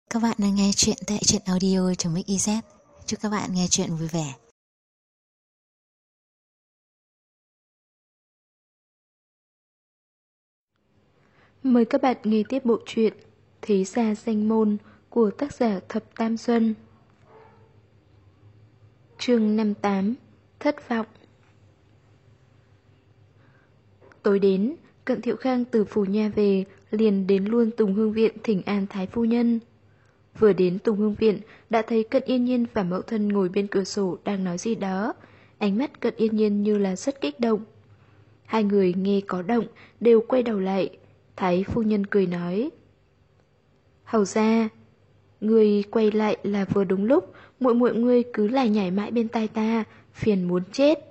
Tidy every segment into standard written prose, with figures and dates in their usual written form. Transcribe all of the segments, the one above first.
Các bạn đang nghe chuyện tại truyện audio.mix.iz. Chúc các bạn nghe chuyện vui vẻ. Mời các bạn nghe tiếp bộ truyện Thế Gia Danh Môn của tác giả Thập Tam Xuân. Chương 58: Thất vọng. Tối đến, Cận Thiệu Khang từ phủ nha về, liền đến luôn Tùng Hương Viện thỉnh an Thái phu nhân. Vừa đến Tùng Hương Viện, đã thấy Cận Yên Nhiên và mẫu thân ngồi bên cửa sổ đang nói gì đó. Ánh mắt Cận Yên Nhiên như là rất kích động. Hai người nghe có động, đều quay đầu lại. Thái phu nhân cười nói: Hầu ra, người quay lại là vừa đúng lúc, muội muội ngươi cứ lải nhải mãi bên tai ta, phiền muốn chết.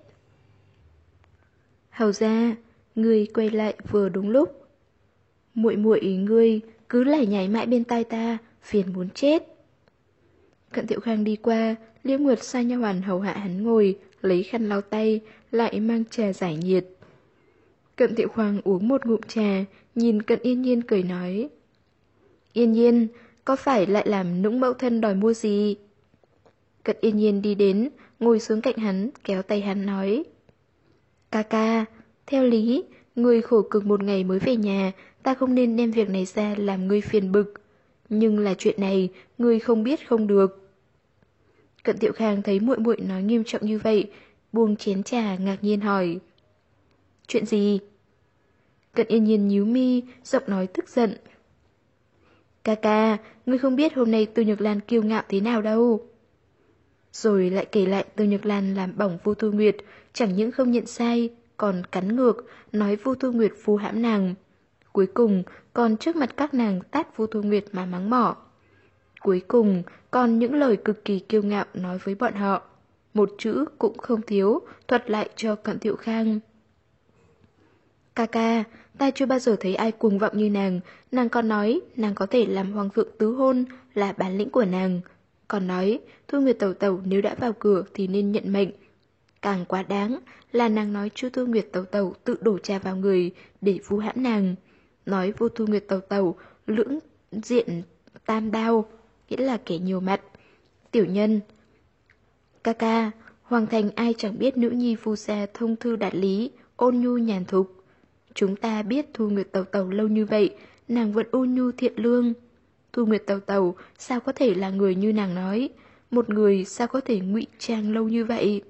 Hầu ra, người quay lại vừa đúng lúc, muội muội ngươi cứ lải nhải mãi bên tai ta, phiền muốn chết. Cận Thiệu Khang đi qua, Liễu Nguyệt sai nha hoàn hầu hạ hắn ngồi, lấy khăn lau tay, lại mang trà giải nhiệt. Cận Thiệu Khang uống một ngụm trà, nhìn Cận Yên Nhiên cười nói: Yên Nhiên, có phải lại làm nũng mẫu thân đòi mua gì? Cận Yên Nhiên đi đến, ngồi xuống cạnh hắn, kéo tay hắn nói: Ca ca, theo lý, người khổ cực một ngày mới về nhà, ta không nên đem việc này ra làm ngươi phiền bực. Nhưng là chuyện này, ngươi không biết không được. Cận Thiệu Khang thấy muội muội nói nghiêm trọng như vậy, buông chén trà ngạc nhiên hỏi: Chuyện gì? Cận Yên Nhiên nhíu mi, giọng nói tức giận: Ca ca, ngươi không biết hôm nay Từ Nhược Lan kiêu ngạo thế nào đâu. Rồi lại kể lại Từ Nhược Lan làm bỏng Vu Thu Nguyệt, chẳng những không nhận sai, còn cắn ngược, nói Vu Thu Nguyệt vu hãm nàng. Cuối cùng, còn trước mặt các nàng tát Vu Thu Nguyệt mà mắng mỏ. Cuối cùng, còn những lời cực kỳ kiêu ngạo nói với bọn họ. Một chữ cũng không thiếu, thuật lại cho Cận Thiệu Khang. Ca ca, ta chưa bao giờ thấy ai cuồng vọng như nàng còn nói nàng có thể làm hoàng thượng tứ hôn là bản lĩnh của nàng. Còn nói, Thu Nguyệt tẩu tẩu nếu đã vào cửa thì nên nhận mệnh. Càng quá đáng là nàng nói chu Thu Nguyệt tẩu tẩu tự đổ trà vào người để vu hãm nàng. Nói Vu Thu Nguyệt tẩu tẩu lưỡng diện tam đao, nghĩa là kẻ nhiều mặt. Tiểu nhân. Ca ca, hoàng thành ai chẳng biết nữ nhi Vu gia thông thư đạt lý, ôn nhu nhàn thục. Chúng ta biết Thu Nguyệt tẩu tẩu lâu như vậy, nàng vẫn ôn nhu thiện lương. Thu Nguyệt tẩu tẩu sao có thể là người như nàng nói, một người sao có thể ngụy trang lâu như vậy?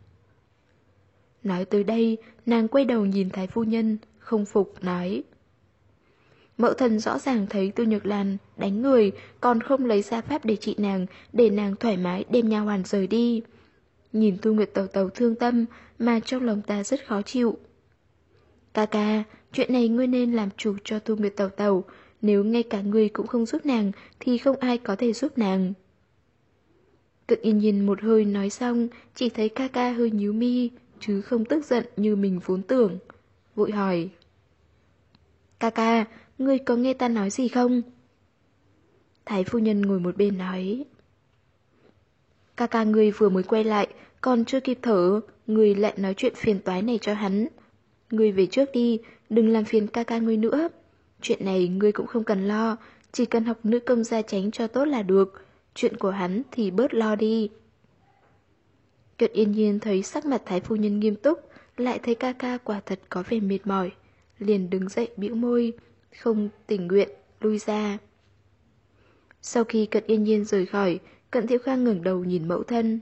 Nói tới đây, nàng quay đầu nhìn Thái phu nhân, không phục nói: Mẫu thân rõ ràng thấy Từ Nhược Lan đánh người, còn không lấy ra pháp để trị nàng, để nàng thoải mái đem nha hoàn rời đi. Nhìn Thu Nguyệt tẩu tẩu thương tâm, mà trong lòng ta rất khó chịu. Ca ca, chuyện này ngươi nên làm chủ cho Thu Nguyệt tẩu tẩu, nếu ngay cả ngươi cũng không giúp nàng, thì không ai có thể giúp nàng. Cận Yên Nhiên một hơi nói xong, chỉ thấy ca ca hơi nhíu mi, chứ không tức giận như mình vốn tưởng. Vội hỏi: Ca ca, ngươi có nghe ta nói gì không? Thái phu nhân ngồi một bên nói: Ca ca ngươi vừa mới quay lại, còn chưa kịp thở, ngươi lại nói chuyện phiền toái này cho hắn. Ngươi về trước đi, đừng làm phiền ca ca ngươi nữa. Chuyện này ngươi cũng không cần lo, chỉ cần học nữ công gia chánh cho tốt là được. Chuyện của hắn thì bớt lo đi. Cận Yên Nhiên thấy sắc mặt Thái phu nhân nghiêm túc, lại thấy ca ca quả thật có vẻ mệt mỏi, liền đứng dậy bĩu môi, không tình nguyện lui ra. Sau khi Cận Yên Nhiên rời khỏi, Cận Thiệu Khang ngẩng đầu nhìn mẫu thân.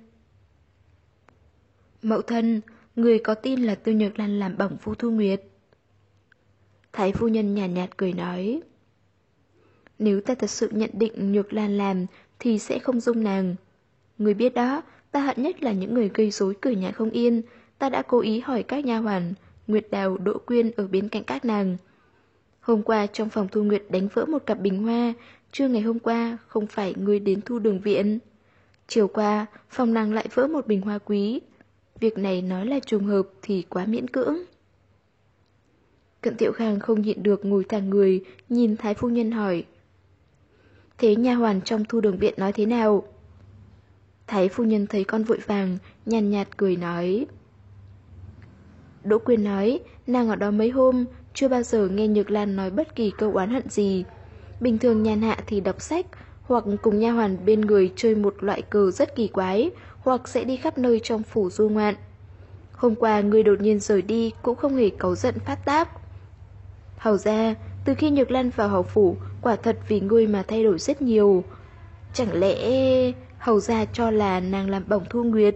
Mẫu thân, người có tin là Từ Nhược Lan làm bỏng Vu Thu Nguyệt? Thái phu nhân nhàn nhạt cười nói: Nếu ta thật sự nhận định Nhược Lan làm thì sẽ không dung nàng. Người biết đó, ta hận nhất là những người gây rối cửa nhà không yên. Ta đã cố ý hỏi các nha hoàn Nguyệt Đào, Đỗ Quyên ở bên cạnh các nàng. Hôm qua trong phòng Thu Nguyệt đánh vỡ một cặp bình hoa, trưa ngày hôm qua không phải ngươi đến Thu Đường viện. Chiều qua, phòng nàng lại vỡ một bình hoa quý. Việc này nói là trùng hợp thì quá miễn cưỡng. Cận Thiệu Khang không nhịn được ngồi thẳng người, nhìn Thái phu nhân hỏi: Thế nha hoàn trong Thu Đường viện nói thế nào? Thái phu nhân thấy con vội vàng, nhàn nhạt cười nói: Đỗ Quyên nói, nàng ở đó mấy hôm, chưa bao giờ nghe Nhược Lan nói bất kỳ câu oán hận gì. Bình thường nhàn hạ thì đọc sách, hoặc cùng nha hoàn bên người chơi một loại cờ rất kỳ quái, hoặc sẽ đi khắp nơi trong phủ du ngoạn. Hôm qua ngươi đột nhiên rời đi cũng không hề cáu giận phát tác. Hầu ra, từ khi Nhược Lan vào hầu phủ, quả thật vì ngươi mà thay đổi rất nhiều. Chẳng lẽ hầu ra cho là nàng làm bổng Thu Nguyệt?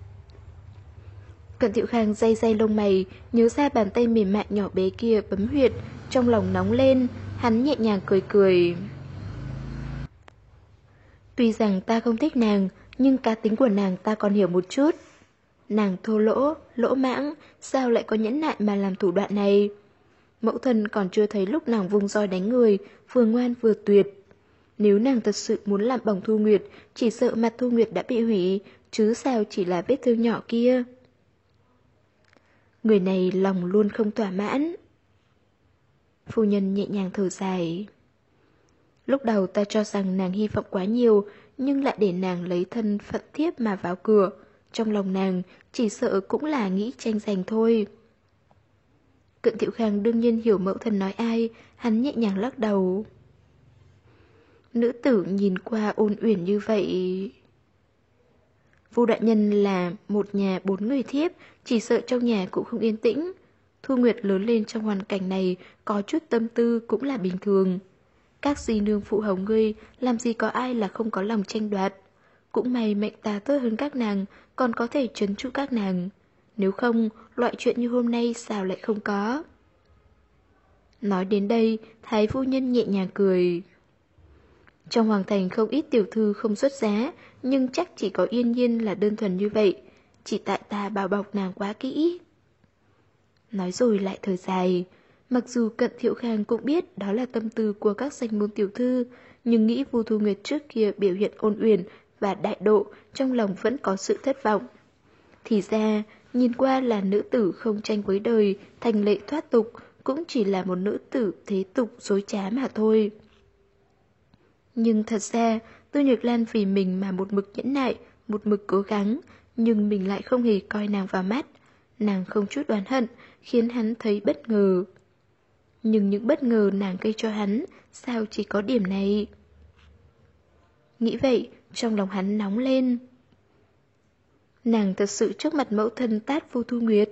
Cận Thiệu Khang day day lông mày, nhớ ra bàn tay mềm mại nhỏ bé kia bấm huyệt, trong lòng nóng lên, hắn nhẹ nhàng cười cười. Tuy rằng ta không thích nàng, nhưng cá tính của nàng ta còn hiểu một chút. Nàng thô lỗ, lỗ mãng, sao lại có nhẫn nại mà làm thủ đoạn này? Mẫu thân còn chưa thấy lúc nàng vung roi đánh người, vừa ngoan vừa tuyệt. Nếu nàng thật sự muốn làm bổng Thu Nguyệt, chỉ sợ mặt Thu Nguyệt đã bị hủy, chứ sao chỉ là vết thương nhỏ kia. Người này lòng luôn không thỏa mãn. Phu nhân nhẹ nhàng thở dài. Lúc đầu ta cho rằng nàng hy vọng quá nhiều, nhưng lại để nàng lấy thân phận thiếp mà vào cửa. Trong lòng nàng, chỉ sợ cũng là nghĩ tranh giành thôi. Cận Thiệu Khang đương nhiên hiểu mẫu thân nói ai, hắn nhẹ nhàng lắc đầu. Nữ tử nhìn qua ôn uyển như vậy. Vu đại nhân là một nhà 4 người thiếp, chỉ sợ trong nhà cũng không yên tĩnh. Thu Nguyệt lớn lên trong hoàn cảnh này, có chút tâm tư cũng là bình thường. Các di nương phụ hầu ngươi, làm gì có ai là không có lòng tranh đoạt. Cũng may mệnh ta tốt hơn các nàng, còn có thể trấn trụ các nàng. Nếu không, loại chuyện như hôm nay sao lại không có. Nói đến đây, Thái phu nhân nhẹ nhàng cười. Trong hoàng thành không ít tiểu thư không xuất giá, nhưng chắc chỉ có Yên Nhiên là đơn thuần như vậy. Chỉ tại ta bảo bọc nàng quá kỹ. Nói rồi lại thở dài. Mặc dù Cận Thiệu Khang cũng biết đó là tâm tư của các danh môn tiểu thư, nhưng nghĩ Vu Thu Nguyệt trước kia biểu hiện ôn uyển và đại độ, trong lòng vẫn có sự thất vọng. Thì ra, nhìn qua là nữ tử không tranh với đời, thành lệ thoát tục, cũng chỉ là một nữ tử thế tục dối trá mà thôi. Nhưng thật ra, Tư Nhược Lan vì mình mà một mực nhẫn nại, một mực cố gắng, nhưng mình lại không hề coi nàng vào mắt. Nàng không chút oán hận, khiến hắn thấy bất ngờ. Nhưng những bất ngờ nàng gây cho hắn, sao chỉ có điểm này? Nghĩ vậy, trong lòng hắn nóng lên. Nàng thật sự trước mặt mẫu thân tát Vu Thu Nguyệt.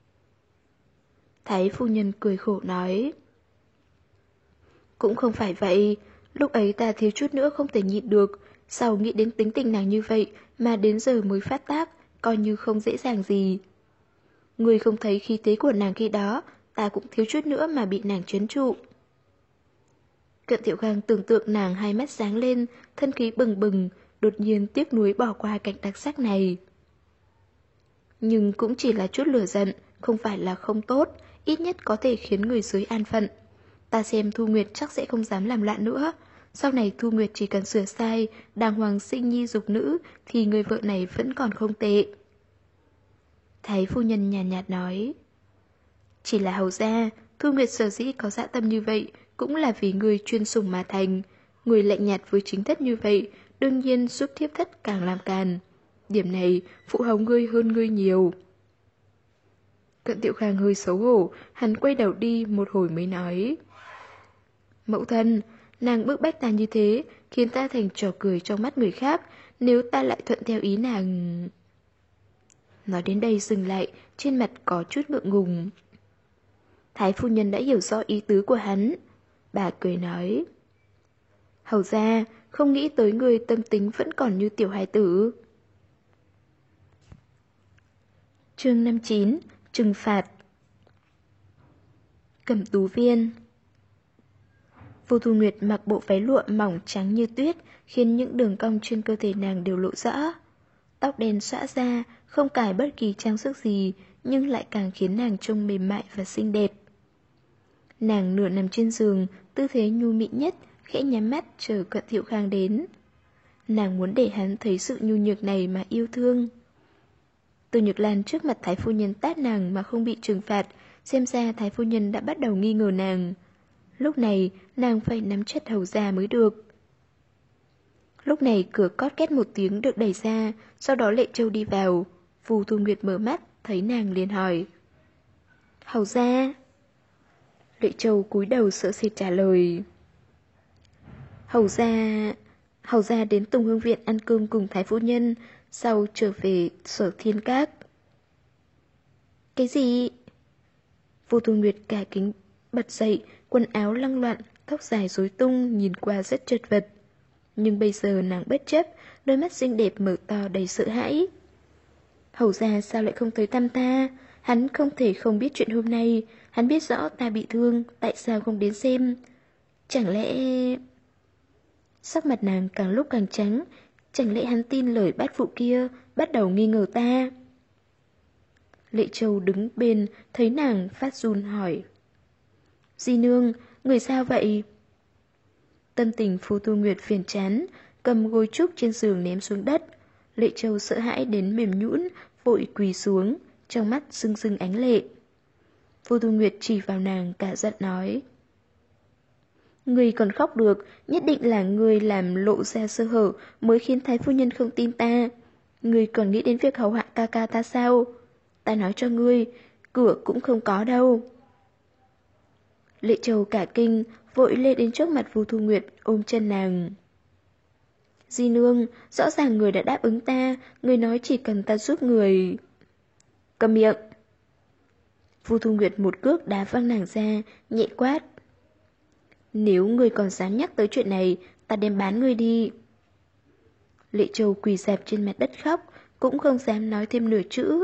Thái phu nhân cười khổ nói. Cũng không phải vậy, lúc ấy ta thiếu chút nữa không thể nhịn được, sau nghĩ đến tính tình nàng như vậy mà đến giờ mới phát tác, coi như không dễ dàng gì. Người không thấy khí thế của nàng khi đó, ta cũng thiếu chút nữa mà bị nàng trấn trụ. Cận Thiệu Khang tưởng tượng nàng hai mắt sáng lên, thân khí bừng bừng, đột nhiên tiếc nuối bỏ qua cảnh đặc sắc này. Nhưng cũng chỉ là chút lửa giận, không phải là không tốt, ít nhất có thể khiến người dưới an phận. Ta xem Thu Nguyệt chắc sẽ không dám làm loạn nữa. Sau này Thu Nguyệt chỉ cần sửa sai, đàng hoàng sinh nhi dục nữ, thì người vợ này vẫn còn không tệ. Thái phu nhân nhàn nhạt nói. Chỉ là hầu gia, Thu Nguyệt sở dĩ có dạ tâm như vậy, cũng là vì người chuyên sủng mà thành. Người lạnh nhạt với chính thất như vậy, đương nhiên giúp thiếp thất càng làm càn. Điểm này, phụ hầu ngươi hơn ngươi nhiều. Cận Thiệu Khang hơi xấu hổ, hắn quay đầu đi một hồi mới nói. Mẫu thân, nàng bức bách ta như thế, khiến ta thành trò cười trong mắt người khác, nếu ta lại thuận theo ý nàng... Nói đến đây dừng lại, trên mặt có chút ngượng ngùng. Thái phu nhân đã hiểu rõ ý tứ của hắn. Bà cười nói. Hầu ra, không nghĩ tới người tâm tính vẫn còn như tiểu hài tử. Chương 59, trừng phạt. Cẩm tú viên. Vu Thu Nguyệt mặc bộ váy lụa mỏng trắng như tuyết, khiến những đường cong trên cơ thể nàng đều lộ rõ. Tóc đen xõa ra, không cài bất kỳ trang sức gì, nhưng lại càng khiến nàng trông mềm mại và xinh đẹp. Nàng nửa nằm trên giường, tư thế nhu mị nhất, khẽ nhắm mắt chờ Cận Thiệu Khang đến. Nàng muốn để hắn thấy sự nhu nhược này mà yêu thương. Từ Nhược Lan trước mặt Thái phu nhân tát nàng mà không bị trừng phạt, xem ra Thái phu nhân đã bắt đầu nghi ngờ nàng. Lúc này, nàng phải nắm chặt hầu ra mới được. Lúc này cửa cót két một tiếng được đẩy ra, sau đó Lệ Châu đi vào. Vu Thu Nguyệt mở mắt, thấy nàng liền hỏi. Hầu ra. Lệ Châu cúi đầu sợ sệt trả lời. Hầu Hầu ra đến Tùng Hương Viện ăn cơm cùng Thái phu nhân, sau trở về Sở Thiên Các. Cái gì? Vô Thu Nguyệt cả kính bật dậy, quần áo lăng loạn, tóc dài rối tung, nhìn qua rất chật vật. Nhưng bây giờ nàng bất chấp, đôi mắt xinh đẹp mở to đầy sợ hãi. Hầu ra sao lại không tới thăm ta? Hắn không thể không biết chuyện hôm nay. Hắn biết rõ ta bị thương, tại sao không đến xem? Chẳng lẽ... Sắc mặt nàng càng lúc càng trắng. Chẳng lẽ hắn tin lời bát phụ kia, bắt đầu nghi ngờ ta? Lệ Châu đứng bên, thấy nàng phát run hỏi. Di nương, người sao vậy? Tâm tình Phù Thu Nguyệt phiền chán, cầm gối trúc trên giường ném xuống đất. Lệ Châu sợ hãi đến mềm nhũn, vội quỳ xuống, trong mắt rưng rưng ánh lệ. Phù Thu Nguyệt chỉ vào nàng cả giận nói. Người còn khóc được, nhất định là người làm lộ ra sơ hở mới khiến Thái phu nhân không tin ta. Người còn nghĩ đến việc hầu hạ ca ca ta sao? Ta nói cho ngươi, cửa cũng không có đâu. Lệ Châu cả kinh, vội lê đến trước mặt Phù Thu Nguyệt ôm chân nàng. Di nương, rõ ràng người đã đáp ứng ta, người nói chỉ cần ta giúp người. Cầm miệng. Phù Thu Nguyệt một cước đá văng nàng ra, nhẹ quát. Nếu người còn dám nhắc tới chuyện này, ta đem bán người đi. Lệ Châu quỳ dạp trên mặt đất khóc, cũng không dám nói thêm nửa chữ.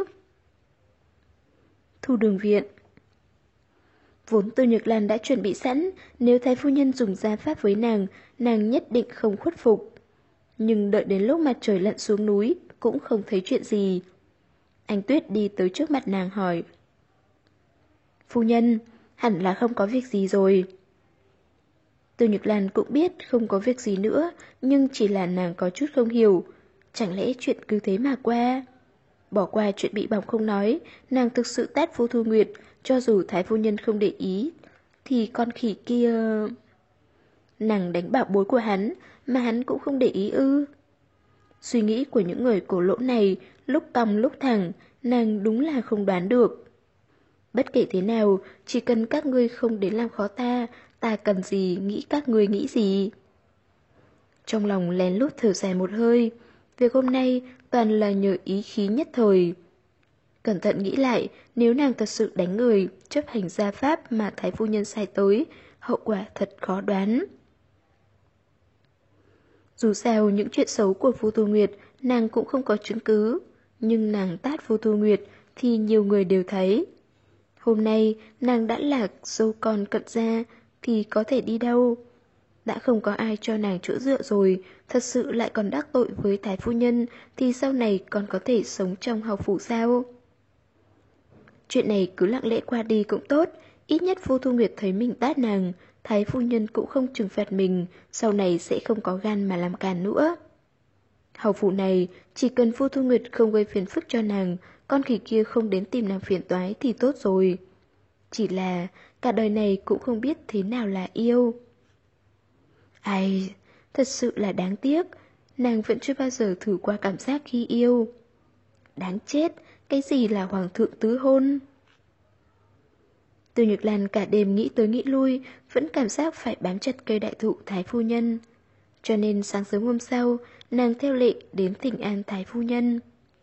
Thu Đường Viện. Vốn Tư Nhược Lan đã chuẩn bị sẵn, nếu Thái phu nhân dùng gia pháp với nàng, nàng nhất định không khuất phục. Nhưng đợi đến lúc mặt trời lặn xuống núi, cũng không thấy chuyện gì. Anh Tuyết đi tới trước mặt nàng hỏi. Phu nhân, hẳn là không có việc gì rồi. Tư Nhược Lan cũng biết không có việc gì nữa, nhưng chỉ là nàng có chút không hiểu. Chẳng lẽ chuyện cứ thế mà qua? Bỏ qua chuyện bị bỏng không nói, nàng thực sự tát Vô Thu Nguyệt, cho dù Thái phu nhân không để ý, thì con khỉ kia... Nàng đánh bảo bối của hắn, mà hắn cũng không để ý ư. Suy nghĩ của những người cổ lỗ này, lúc cong lúc thẳng, nàng đúng là không đoán được. Bất kể thế nào, chỉ cần các ngươi không đến làm khó ta, ta cần gì nghĩ các ngươi nghĩ gì. Trong lòng lén lút thở dài một hơi, việc hôm nay toàn là nhờ ý khí nhất thời. Cẩn thận nghĩ lại, nếu nàng thật sự đánh người, chấp hành gia pháp mà Thái phu nhân sai tới, hậu quả thật khó đoán. Dù sao những chuyện xấu của Vô Thu Nguyệt, nàng cũng không có chứng cứ, nhưng nàng tát Vô Thu Nguyệt thì nhiều người đều thấy. Hôm nay nàng đã là dâu con cận gia thì có thể đi đâu? Đã không có ai cho nàng chỗ dựa rồi, thật sự lại còn đắc tội với Thái phu nhân thì sau này còn có thể sống trong hầu phủ sao? Chuyện này cứ lặng lẽ qua đi cũng tốt, ít nhất Vô Thu Nguyệt thấy mình tát nàng, Thái phu nhân cũng không trừng phạt mình, sau này sẽ không có gan mà làm càn nữa. Hầu phủ này, chỉ cần Vô Thu Nguyệt không gây phiền phức cho nàng, con khỉ kia không đến tìm nàng phiền toái thì tốt rồi. Chỉ là cả đời này cũng không biết thế nào là yêu. Ai, thật sự là đáng tiếc, nàng vẫn chưa bao giờ thử qua cảm giác khi yêu. Đáng chết, cái gì là hoàng thượng tứ hôn? Từ Nhược Lan cả đêm nghĩ tới nghĩ lui, vẫn cảm giác phải bám chặt cây đại thụ Thái phu nhân. Cho nên sáng sớm hôm sau, nàng theo lệ đến thỉnh an Thái phu nhân.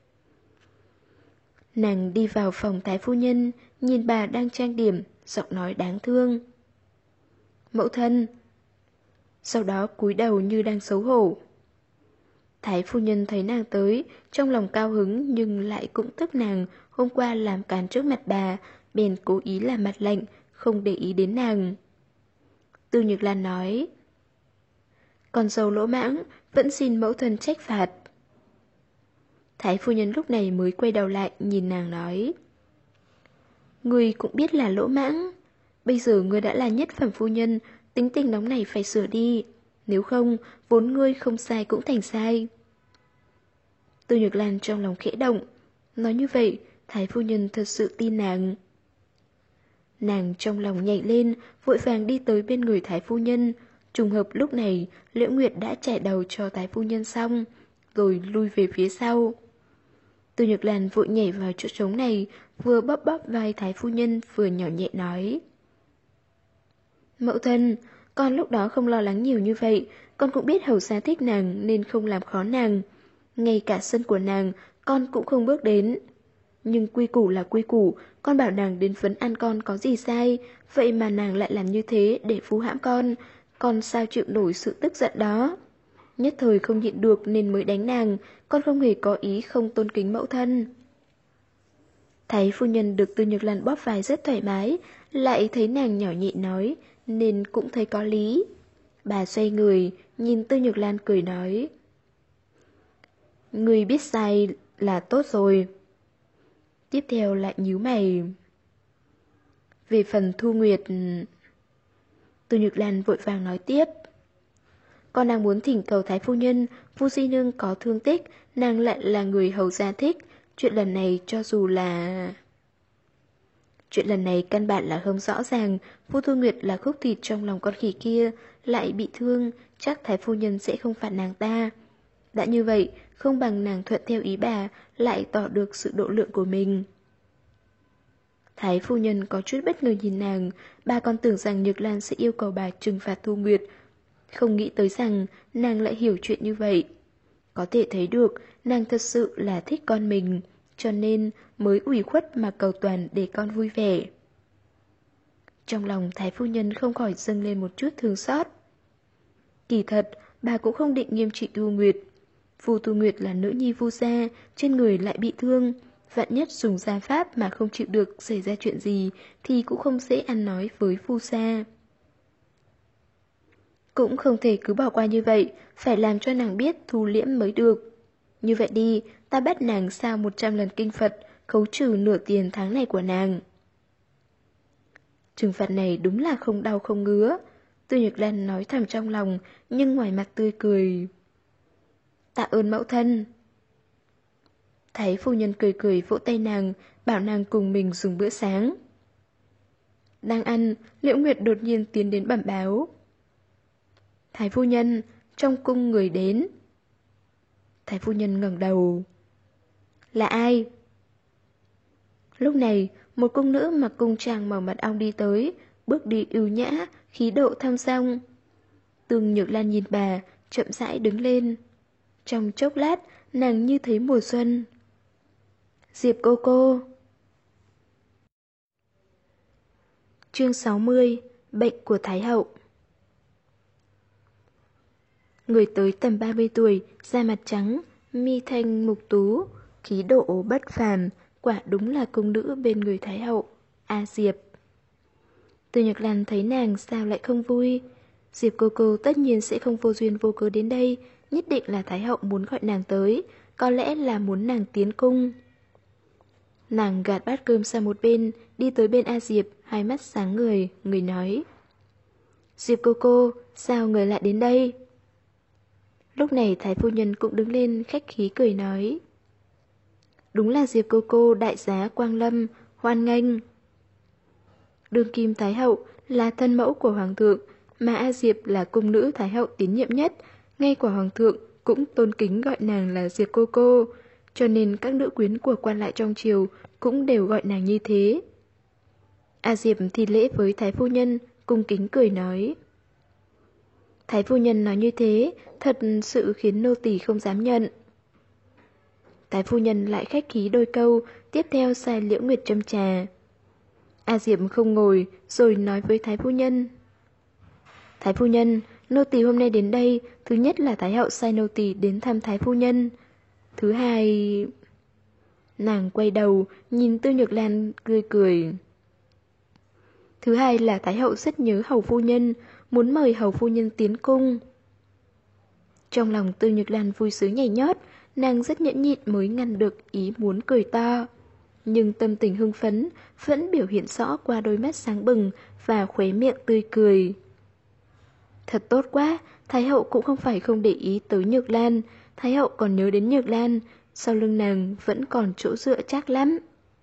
Nàng đi vào phòng Thái phu nhân, nhìn bà đang trang điểm, giọng nói đáng thương. Mẫu thân. Sau đó cúi đầu như đang xấu hổ. Thái phu nhân thấy nàng tới, trong lòng cao hứng nhưng lại cũng tức nàng hôm qua làm càn trước mặt bà, bèn cố ý làm mặt lạnh, không để ý đến nàng. Tư Nhược Lan nói, con dâu lỗ mãng, vẫn xin mẫu thân trách phạt. Thái phu nhân lúc này mới quay đầu lại nhìn nàng nói, ngươi cũng biết là lỗ mãng, bây giờ ngươi đã là nhất phẩm phu nhân, tính tình nóng này phải sửa đi, nếu không, vốn ngươi không sai cũng thành sai. Tư Nhược Lan trong lòng khẽ động, nói như vậy, Thái phu nhân thật sự tin nàng. Nàng trong lòng nhảy lên, vội vàng đi tới bên người Thái phu nhân. Trùng hợp lúc này, Liễu Nguyệt đã chải đầu cho Thái phu nhân xong, rồi lui về phía sau. Tư Nhược Lan vội nhảy vào chỗ trống này, vừa bóp bóp vai Thái phu nhân, vừa nhỏ nhẹ nói. Mẫu thân, con lúc đó không lo lắng nhiều như vậy, con cũng biết hầu gia thích nàng nên không làm khó nàng. Ngay cả sân của nàng, con cũng không bước đến. Nhưng quy củ là quy củ, con bảo nàng đến vấn ăn con có gì sai, vậy mà nàng lại làm như thế để phú hãm con sao chịu nổi sự tức giận đó. Nhất thời không nhịn được nên mới đánh nàng, con không hề có ý không tôn kính mẫu thân. Thấy phu nhân được Tư Nhược Lan bóp vai rất thoải mái, lại thấy nàng nhỏ nhẹ nói, nên cũng thấy có lý. Bà xoay người, nhìn Tư Nhược Lan cười nói. Người biết sai là tốt rồi. Tiếp theo lại nhíu mày. Về phần Thu Nguyệt... Tư Nhược Lan vội vàng nói tiếp. Con đang muốn thỉnh cầu Thái phu nhân, Vu Di Nương có thương tích, nàng lại là người hầu gia thích. Chuyện lần này cho dù là... Chuyện lần này căn bản là không rõ ràng, Vu Thu Nguyệt là khúc thịt trong lòng con khỉ kia, lại bị thương, chắc Thái phu nhân sẽ không phạt nàng ta. Đã như vậy, không bằng nàng thuận theo ý bà, lại tỏ được sự độ lượng của mình. Thái phu nhân có chút bất ngờ nhìn nàng, bà còn tưởng rằng Nhược Lan sẽ yêu cầu bà trừng phạt Thu Nguyệt. Không nghĩ tới rằng nàng lại hiểu chuyện như vậy. Có thể thấy được nàng thật sự là thích con mình, cho nên mới ủy khuất mà cầu toàn để con vui vẻ. Trong lòng Thái phu nhân không khỏi dâng lên một chút thương xót. Kỳ thật, bà cũng không định nghiêm trị Thu Nguyệt. Vu Thu Nguyệt là nữ nhi Vu gia, trên người lại bị thương. Vạn nhất dùng gia pháp mà không chịu được xảy ra chuyện gì thì cũng không dễ ăn nói với Vu gia. Cũng không thể cứ bỏ qua như vậy, phải làm cho nàng biết thu liễm mới được. Như vậy đi, ta bắt nàng sao 100 lần kinh Phật, khấu trừ nửa tiền tháng này của nàng. Trừng phạt này đúng là không đau không ngứa. Tư Nhược Lan nói thầm trong lòng, nhưng ngoài mặt tươi cười. Tạ ơn mẫu thân. Thái phu nhân cười cười vỗ tay nàng, bảo nàng cùng mình dùng bữa sáng. Đang ăn, Liễu Nguyệt đột nhiên tiến đến bẩm báo. Thái phu nhân, trong cung người đến. Thái phu nhân ngẩng đầu. Là ai? Lúc này, một cung nữ mặc cung trang màu mật ong đi tới, bước đi ưu nhã, khí độ thong dong. Tương Nhược Lan nhìn bà, chậm rãi đứng lên. Trong chốc lát, nàng như thấy mùa xuân. Diệp cô cô. Chương 60. Bệnh của Thái hậu. Người tới tầm 30 tuổi, da mặt trắng, mi thanh mục tú, khí độ bất phàm, quả đúng là cung nữ bên người Thái hậu, A Diệp. Từ Nhược Lan thấy nàng sao lại không vui. Diệp cô cô tất nhiên sẽ không vô duyên vô cớ đến đây, nhất định là Thái hậu muốn gọi nàng tới, có lẽ là muốn nàng tiến cung. Nàng gạt bát cơm sang một bên, đi tới bên A Diệp, hai mắt sáng người nói. Diệp cô, sao người lại đến đây? Lúc này Thái phu nhân cũng đứng lên khách khí cười nói. Đúng là Diệp cô đại giá Quang Lâm, hoan nghênh. Đương kim Thái hậu là thân mẫu của Hoàng thượng, mà A Diệp là cung nữ Thái hậu tín nhiệm nhất, ngay cả Hoàng thượng cũng tôn kính gọi nàng là Diệp cô, cho nên các nữ quyến của quan lại trong triều cũng đều gọi nàng như thế. A Diệp thi lễ với Thái phu nhân, cung kính cười nói. Thái phu nhân nói như thế, thật sự khiến nô tỳ không dám nhận. Thái phu nhân lại khách khí đôi câu, tiếp theo sai Liễu Nguyệt châm trà. A Diệp không ngồi, rồi nói với Thái phu nhân. Thái phu nhân, nô tỳ hôm nay đến đây, thứ nhất là Thái hậu sai nô tỳ đến thăm Thái phu nhân. Thứ hai... Nàng quay đầu, nhìn Tư Nhược Lan cười. Thứ hai là Thái hậu rất nhớ hầu phu nhân, muốn mời hầu phu nhân tiến cung. Trong lòng Tư Nhược Lan vui sướng nhảy nhót, nàng rất nhẫn nhịn mới ngăn được ý muốn cười to. Nhưng tâm tình hưng phấn vẫn biểu hiện rõ qua đôi mắt sáng bừng và khóe miệng tươi cười. Thật tốt quá, Thái hậu cũng không phải không để ý tới Nhược Lan, Thái hậu còn nhớ đến Nhược Lan, sau lưng nàng vẫn còn chỗ dựa chắc lắm.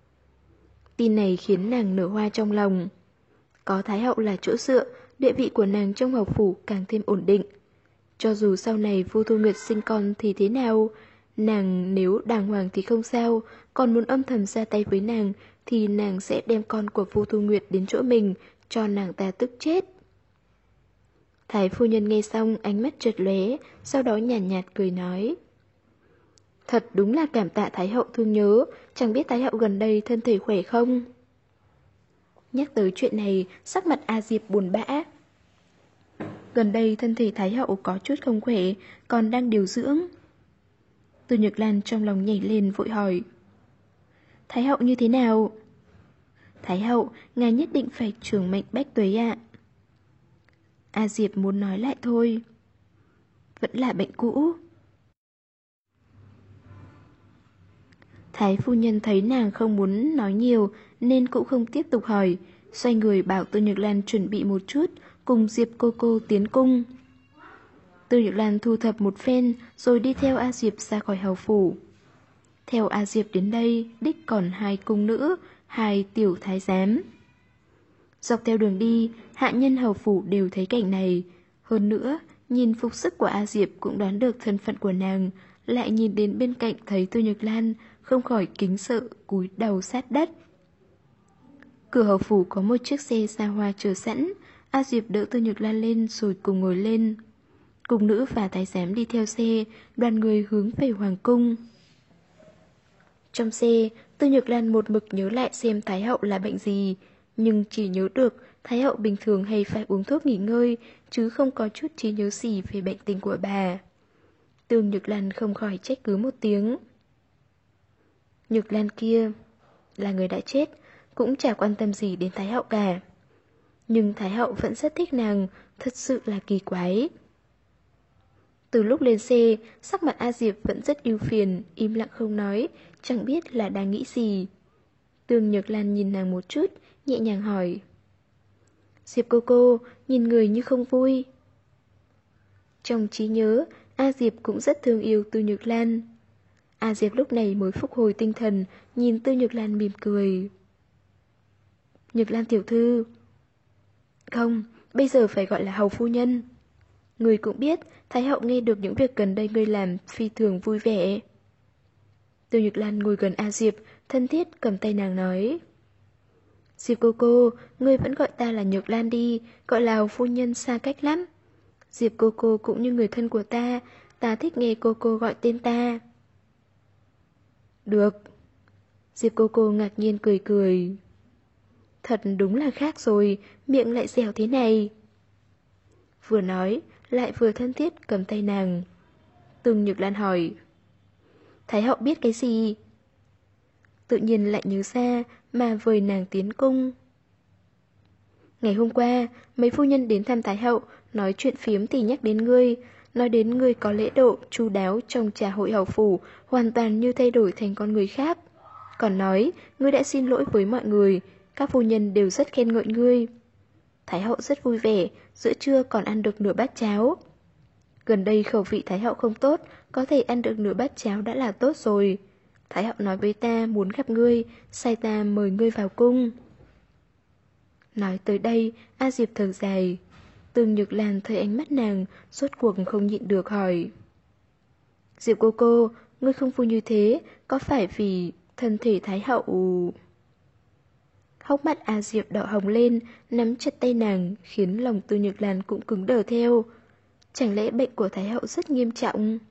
Tin này khiến nàng nở hoa trong lòng. Có Thái hậu là chỗ dựa, địa vị của nàng trong hầu phủ càng thêm ổn định. Cho dù sau này Vu Thu Nguyệt sinh con thì thế nào, nàng nếu đàng hoàng thì không sao, còn muốn âm thầm ra tay với nàng thì nàng sẽ đem con của Vu Thu Nguyệt đến chỗ mình, cho nàng ta tức chết. Thái phu nhân nghe xong ánh mắt chợt lóe, sau đó nhàn nhạt cười nói. Thật đúng là cảm tạ Thái hậu thương nhớ, chẳng biết Thái hậu gần đây thân thể khỏe không? Nhắc tới chuyện này, sắc mặt A Diệp buồn bã. Gần đây thân thể Thái hậu có chút không khỏe, còn đang điều dưỡng. Từ Nhược Lan trong lòng nhảy lên vội hỏi. Thái hậu như thế nào? Thái hậu, ngài nhất định phải trưởng mệnh bách tuế ạ. A Diệp muốn nói lại thôi. Vẫn là bệnh cũ. Thái phu nhân thấy nàng không muốn nói nhiều nên cũng không tiếp tục hỏi, xoay người bảo Tư Nhược Lan chuẩn bị một chút, cùng Diệp cô tiến cung. Tư Nhược Lan thu thập một phen rồi đi theo A Diệp ra khỏi hầu phủ. Theo A Diệp đến đây, đích còn 2 cung nữ, 2 tiểu thái giám. Dọc theo đường đi, hạ nhân hầu phủ đều thấy cảnh này. Hơn nữa, nhìn phục sức của A Diệp cũng đoán được thân phận của nàng, lại nhìn đến bên cạnh thấy Tư Nhược Lan, không khỏi kính sợ, cúi đầu sát đất. Cửa hầu phủ có một chiếc xe xa hoa chờ sẵn, A Diệp đỡ Tư Nhược Lan lên rồi cùng ngồi lên. Cung nữ và thái giám đi theo xe, đoàn người hướng về hoàng cung. Trong xe, Tư Nhược Lan một mực nhớ lại xem Thái hậu là bệnh gì, nhưng chỉ nhớ được Thái hậu bình thường hay phải uống thuốc nghỉ ngơi, chứ không có chút trí nhớ gì về bệnh tình của bà. Tương Nhược Lan không khỏi trách cứ một tiếng. Nhược Lan kia là người đã chết, cũng chả quan tâm gì đến Thái hậu cả. Nhưng Thái hậu vẫn rất thích nàng, thật sự là kỳ quái. Từ lúc lên xe, sắc mặt A Diệp vẫn rất ưu phiền, im lặng không nói, chẳng biết là đang nghĩ gì. Tương Nhược Lan nhìn nàng một chút, nhẹ nhàng hỏi. Diệp cô, nhìn người như không vui. Trong trí nhớ, A Diệp cũng rất thương yêu Tư Nhược Lan. A Diệp lúc này mới phục hồi tinh thần, nhìn Tư Nhược Lan mỉm cười. Nhược Lan tiểu thư. Không, bây giờ phải gọi là hầu phu nhân. Người cũng biết, Thái hậu nghe được những việc gần đây ngươi làm phi thường vui vẻ. Tư Nhược Lan ngồi gần A Diệp, thân thiết cầm tay nàng nói. Diệp cô, ngươi vẫn gọi ta là Nhược Lan đi, gọi là hầu phu nhân xa cách lắm. Diệp cô cũng như người thân của ta, ta thích nghe cô gọi tên ta. Được. Diệp cô ngạc nhiên cười cười. Thật đúng là khác rồi, miệng lại dẻo thế này. Vừa nói, lại vừa thân thiết cầm tay nàng. Tương Nhược Lan hỏi. Thái hậu biết cái gì? Tự nhiên lại nhớ ra mà vời nàng tiến cung. Ngày hôm qua, mấy phu nhân đến thăm Thái hậu, nói chuyện phiếm thì nhắc đến ngươi, nói đến ngươi có lễ độ, chu đáo trong trà hội hầu phủ, hoàn toàn như thay đổi thành con người khác. Còn nói, ngươi đã xin lỗi với mọi người, các phu nhân đều rất khen ngợi ngươi. Thái hậu rất vui vẻ, giữa trưa còn ăn được nửa bát cháo. Gần đây khẩu vị Thái hậu không tốt, có thể ăn được nửa bát cháo đã là tốt rồi. Thái hậu nói với ta muốn gặp ngươi, sai ta mời ngươi vào cung. Nói tới đây, A Diệp thở dài. Tương Nhược Lan thấy ánh mắt nàng, rốt cuộc không nhịn được hỏi. Diệp cô, ngươi không vui như thế, có phải vì thân thể Thái hậu... Hốc mắt A Diệp đỏ hồng lên, nắm chặt tay nàng, khiến lòng Tư Nhược Lan cũng cứng đờ theo. Chẳng lẽ bệnh của Thái hậu rất nghiêm trọng?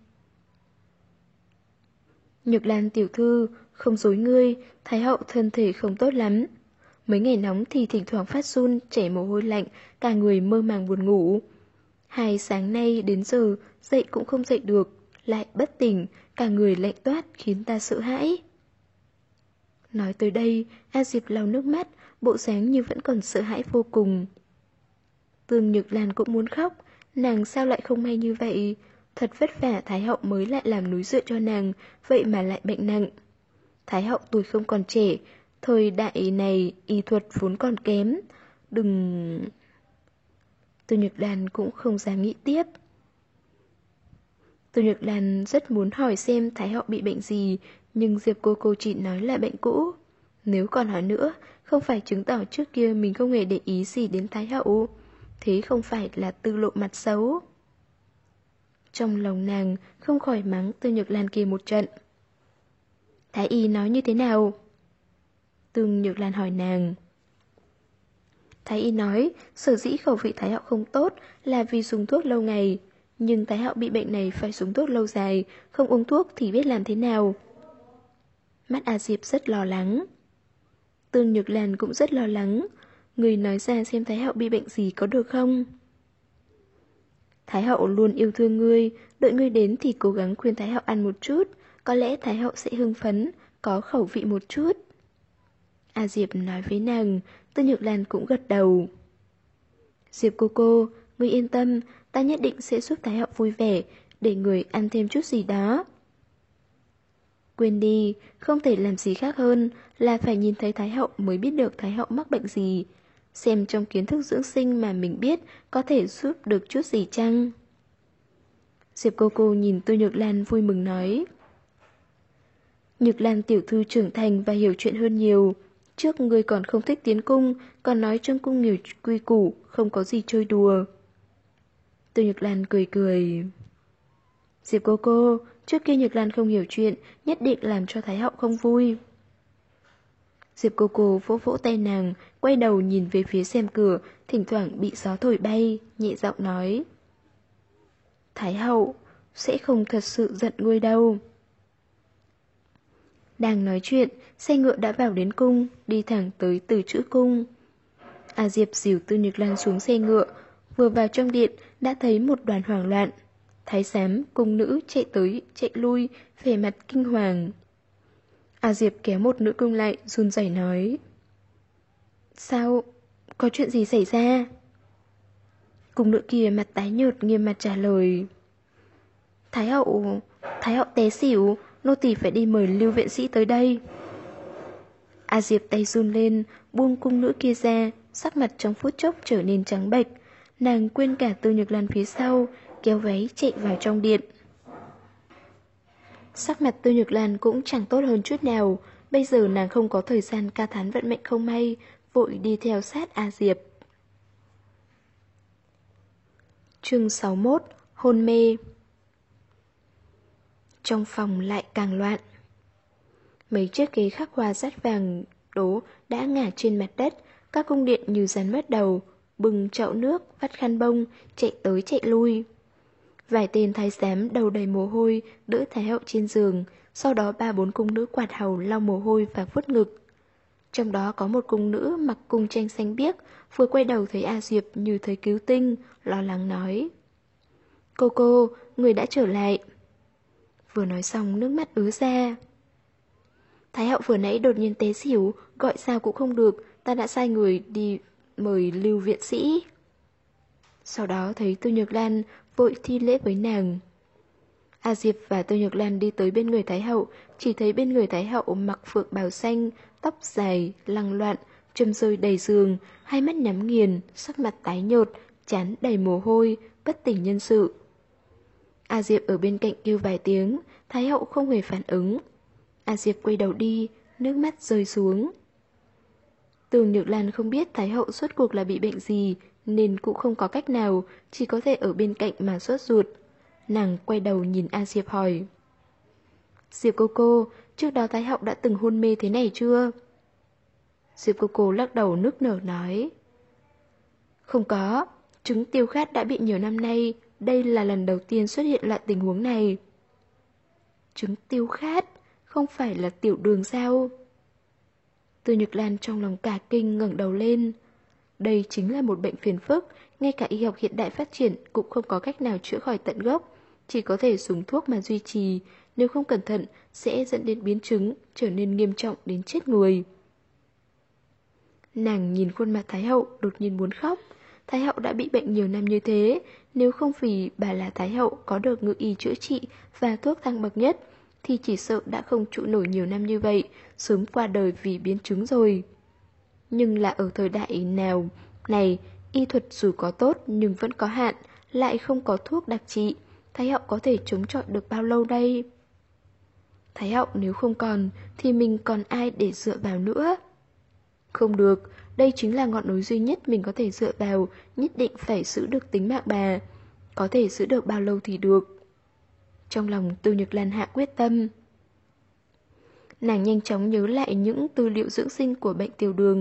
Nhược Lan tiểu thư, không dối ngươi, Thái hậu thân thể không tốt lắm. Mấy ngày nóng thì thỉnh thoảng phát run, chảy mồ hôi lạnh, cả người mơ màng buồn ngủ. 2 sáng nay đến giờ, dậy cũng không dậy được, lại bất tỉnh, cả người lạnh toát khiến ta sợ hãi. Nói tới đây, A Diệp lau nước mắt, bộ dáng như vẫn còn sợ hãi vô cùng. Tương Nhược Lan cũng muốn khóc, nàng sao lại không may như vậy? Thật vất vả Thái hậu mới lại làm núi dựa cho nàng, vậy mà lại bệnh nặng. Thái hậu tuổi không còn trẻ, thời đại này y thuật vốn còn kém. Đừng... Tư Nhược Lan cũng không dám nghĩ tiếp. Tư Nhược Lan rất muốn hỏi xem Thái hậu bị bệnh gì, nhưng Diệp cô chỉ nói là bệnh cũ. Nếu còn hỏi nữa, không phải chứng tỏ trước kia mình không hề để ý gì đến Thái hậu. Thế không phải là tư lộ mặt xấu. Trong lòng nàng không khỏi mắng Tư Nhược Lan kia một trận. Thái y nói như thế nào? Tư Nhược Lan hỏi nàng. Thái y nói, sở dĩ khẩu vị Thái hậu không tốt là vì dùng thuốc lâu ngày. Nhưng Thái hậu bị bệnh này phải dùng thuốc lâu dài, không uống thuốc thì biết làm thế nào. Mắt A Diệp rất lo lắng. Tương Nhược Lan cũng rất lo lắng. Người nói ra xem Thái hậu bị bệnh gì có được không? Thái hậu luôn yêu thương ngươi, đợi ngươi đến thì cố gắng khuyên Thái hậu ăn một chút, có lẽ Thái hậu sẽ hưng phấn, có khẩu vị một chút. A Diệp nói với nàng, Tương Nhược Lan cũng gật đầu. Diệp cô, ngươi yên tâm, ta nhất định sẽ giúp Thái hậu vui vẻ, để người ăn thêm chút gì đó. Quên đi, không thể làm gì khác hơn là phải nhìn thấy Thái hậu mới biết được Thái hậu mắc bệnh gì. Xem trong kiến thức dưỡng sinh mà mình biết có thể giúp được chút gì chăng? Diệp cô nhìn Tô Nhược Lan vui mừng nói. Nhược Lan tiểu thư trưởng thành và hiểu chuyện hơn nhiều. Trước ngươi còn không thích tiến cung, còn nói trong cung nhiều quy củ, không có gì chơi đùa. Tô Nhược Lan cười cười. Diệp cô, trước kia Nhược Lan không hiểu chuyện, nhất định làm cho Thái hậu không vui. Diệp cô vỗ vỗ tay nàng, quay đầu nhìn về phía xem cửa, thỉnh thoảng bị gió thổi bay, nhẹ giọng nói. Thái hậu, sẽ không thật sự giận ngươi đâu. Đang nói chuyện, xe ngựa đã vào đến cung, đi thẳng tới Từ Chữ cung. A Diệp dìu Tư Nhược Lan xuống xe ngựa, vừa vào trong điện đã thấy một đoàn hoảng loạn. Thái giám, cung nữ chạy tới, chạy lui, vẻ mặt kinh hoàng. A Diệp kéo một nữ cung lại, run rẩy nói. Sao? Có chuyện gì xảy ra? Cung nữ kia mặt tái nhợt nghiêm mặt trả lời. Thái hậu té xỉu, nô tỳ phải đi mời Lưu viện sĩ tới đây. A Diệp tay run lên, buông cung nữ kia ra, sắc mặt trong phút chốc trở nên trắng bệch. Nàng quên cả Tư Nhược Lan phía sau, kéo váy chạy vào trong điện. Sắc mặt Tư Nhược Lan cũng chẳng tốt hơn chút nào. Bây giờ nàng không có thời gian ca thán vận mệnh không may, vội đi theo sát A Diệp. Chương 61. Hôn mê. Trong phòng lại càng loạn. Mấy chiếc ghế khắc hoa sắt vàng đố đã ngả trên mặt đất, các cung điện như rắn mất đầu, bưng chậu nước, vắt khăn bông, chạy tới chạy lui. Vài tên thái giám đầu đầy mồ hôi đỡ Thái hậu trên giường, sau đó 3-4 cung nữ quạt hầu lau mồ hôi và vuốt ngực. Trong đó có một cung nữ mặc cung tranh xanh biếc, vừa quay đầu thấy A Diệp như thấy cứu tinh, lo lắng nói. Cô, người đã trở lại. Vừa nói xong nước mắt ứa ra. Thái hậu vừa nãy đột nhiên té xỉu, gọi sao cũng không được, ta đã sai người đi mời Lưu viện sĩ. Sau đó thấy Tư Nhược Lan, vội thi lễ với nàng. A Diệp và Tư Nhược Lan đi tới bên người Thái hậu, chỉ thấy bên người Thái hậu mặc phượng bào xanh, tóc dài, lăng loạn, châm rơi đầy giường, hai mắt nhắm nghiền, sắc mặt tái nhợt, trán đầy mồ hôi, bất tỉnh nhân sự. A Diệp ở bên cạnh kêu vài tiếng, Thái hậu không hề phản ứng. A Diệp quay đầu đi, nước mắt rơi xuống. Tư Nhược Lan không biết Thái hậu suốt cuộc là bị bệnh gì, nên cũng không có cách nào, chỉ có thể ở bên cạnh mà sốt ruột. Nàng quay đầu nhìn A Diệp hỏi. Diệp cô, trước đó Thái hậu đã từng hôn mê thế này chưa? Diệp cô lắc đầu nức nở nói. Không có, chứng tiêu khát đã bị nhiều năm nay, đây là lần đầu tiên xuất hiện loại tình huống này. Chứng tiêu khát, không phải là tiểu đường sao? Tư Nhược Lan trong lòng cả kinh ngẩng đầu lên. Đây chính là một bệnh phiền phức, ngay cả y học hiện đại phát triển cũng không có cách nào chữa khỏi tận gốc, chỉ có thể dùng thuốc mà duy trì, nếu không cẩn thận sẽ dẫn đến biến chứng, trở nên nghiêm trọng đến chết người. Nàng nhìn khuôn mặt Thái hậu đột nhiên muốn khóc. Thái hậu đã bị bệnh nhiều năm như thế, nếu không vì bà là Thái hậu có được ngự y chữa trị và thuốc thang bậc nhất, thì chỉ sợ đã không trụ nổi nhiều năm như vậy, sớm qua đời vì biến chứng rồi. Nhưng là ở thời đại nào này, y thuật dù có tốt nhưng vẫn có hạn, lại không có thuốc đặc trị, Thái hậu có thể chống chọi được bao lâu đây? Thái hậu nếu không còn, thì mình còn ai để dựa vào nữa? Không được, đây chính là ngọn núi duy nhất mình có thể dựa vào, nhất định phải giữ được tính mạng bà. Có thể giữ được bao lâu thì được. Trong lòng Tư Nhược Lan hạ quyết tâm. Nàng nhanh chóng nhớ lại những tư liệu dưỡng sinh của bệnh tiểu đường,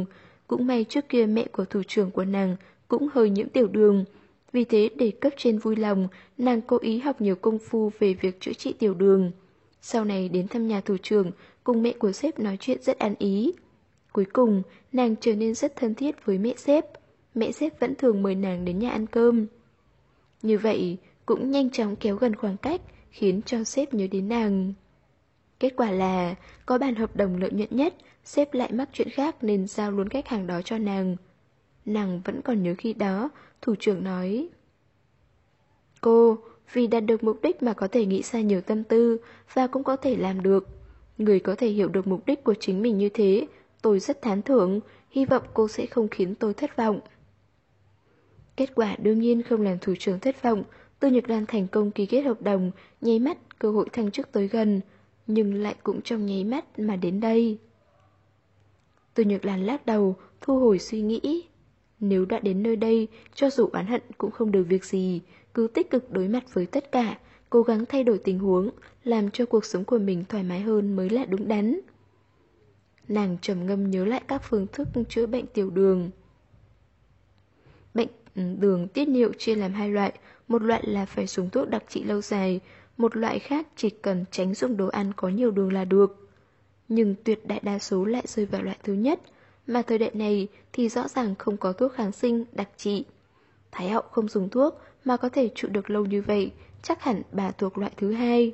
cũng may trước kia mẹ của thủ trưởng của nàng cũng hơi nhiễm tiểu đường. Vì thế để cấp trên vui lòng, nàng cố ý học nhiều công phu về việc chữa trị tiểu đường. Sau này đến thăm nhà thủ trưởng, cùng mẹ của sếp nói chuyện rất ăn ý. Cuối cùng, nàng trở nên rất thân thiết với mẹ sếp. Mẹ sếp vẫn thường mời nàng đến nhà ăn cơm. Như vậy, cũng nhanh chóng kéo gần khoảng cách, khiến cho sếp nhớ đến nàng. Kết quả là, có bản hợp đồng lợi nhuận nhất, sếp lại mắc chuyện khác nên giao luôn khách hàng đó cho nàng. Nàng vẫn còn nhớ khi đó, thủ trưởng nói: Cô, vì đạt được mục đích mà có thể nghĩ ra nhiều tâm tư, và cũng có thể làm được. Người có thể hiểu được mục đích của chính mình như thế, tôi rất thán thưởng, hy vọng cô sẽ không khiến tôi thất vọng. Kết quả đương nhiên không làm thủ trưởng thất vọng, Tư Nhược Lan thành công ký kết hợp đồng, nháy mắt cơ hội thăng chức tới gần, nhưng lại cũng trong nháy mắt mà đến đây. Tư Nhược Lan lắc đầu, thu hồi suy nghĩ. Nếu đã đến nơi đây, cho dù oán hận cũng không được việc gì, cứ tích cực đối mặt với tất cả, cố gắng thay đổi tình huống, làm cho cuộc sống của mình thoải mái hơn mới là đúng đắn. Nàng trầm ngâm nhớ lại các phương thức chữa bệnh tiểu đường. Bệnh đường tiết niệu chia làm hai loại, một loại là phải dùng thuốc đặc trị lâu dài, một loại khác chỉ cần tránh dùng đồ ăn có nhiều đường là được. Nhưng tuyệt đại đa số lại rơi vào loại thứ nhất, mà thời đại này thì rõ ràng không có thuốc kháng sinh đặc trị. Thái hậu không dùng thuốc mà có thể trụ được lâu như vậy, chắc hẳn bà thuộc loại thứ hai.